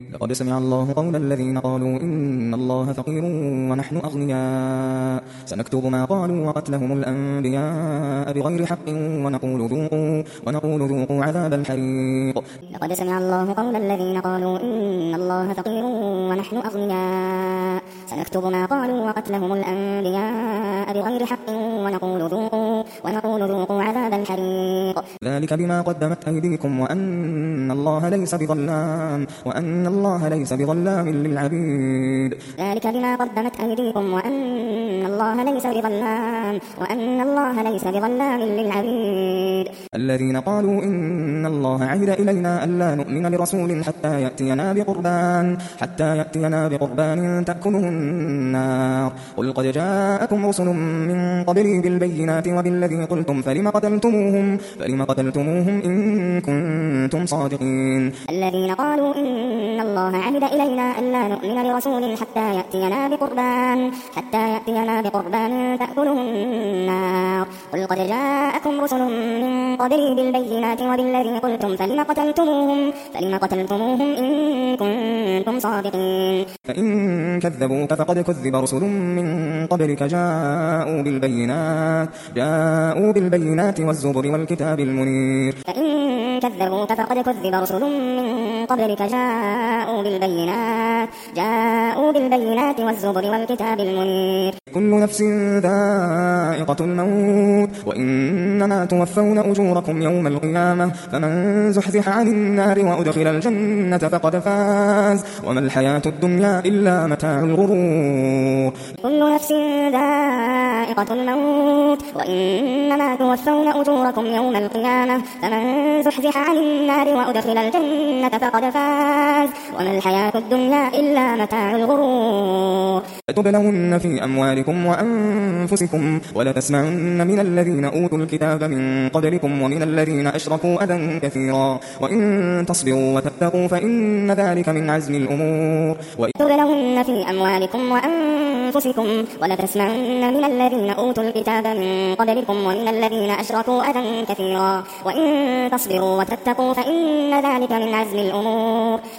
لقد سمع الله قول الذين قالوا إن الله فقير ونحن أغنياء سنكتب ما قالوا وقتلهم الأنبياء بغير حق ونقول ذوقوا عذاب الحريق. لقد سمع الله قول الذين قالوا إن الله فقير ونحن أغنياء سنكتب ما قالوا وقتلهم الأنبياء بغير حق ونقول ذوقوا عذاب الحريق. ذلك بما قدمت أيديكم وأن الله ليس بظلام للعبيد. ذلك بما قدمت أيديكم وأن الله ليس بظلام للعبيد. الذين قالوا إن الله عهد إلينا ألا نؤمن لرسول حتى يأتينا بقربان تأكله النار. قل قد جاءكم رسل من قبلي بالبينات وبالذي قلتم فلم قتلتموهم إن كنتم صادقين. الذين قالوا إن الله عهد إلينا ألا نؤمن لرسول حتى يأتينا بقربان تأكله النار. قل قد جاءكم رسل من قبلي بالبينات وبالذي قلتم فلم قتلتموهم إن كنتم صادقين. فإن كذبوك فقد كذب رسل من قبلك جاءوا بالبينات والزبر والكتاب المنير. فإن كذبوك فقد كذب رسل من قبلك جاءوا بالبينات والزبر والكتاب المنير. كل نفس ذائقة الموت وإنما توفون أجوركم يوم القيامة فمن زحزح عن النار وأدخل الجنة فقد فاز وما الحياة الدنيا إلا متاع الغرور. كل نفس ذائقة الموت وإنما توفون أجوركم يوم القيامة فمن زحزح عن النار وأدخل الجنة فقد فاز وما الحياة الدنيا إلا متاع الغرور. لتبلون في أموالكم وأنفسكم ولتسمعن من الذين أوتوا الكتاب من قبلكم ومن الذين أشركوا أذى كثيرا وإن تصبروا وتتقوا فإن ذلك من عزم الأمور. لتبلون في أموالكم وأنفسكم ولتسمعن من الذين أوتوا الكتاب من قبلكم ومن الذين أشركوا أذى كثيرا وإن تصبروا وتتقوا فإن ذلك من عزم الأمور.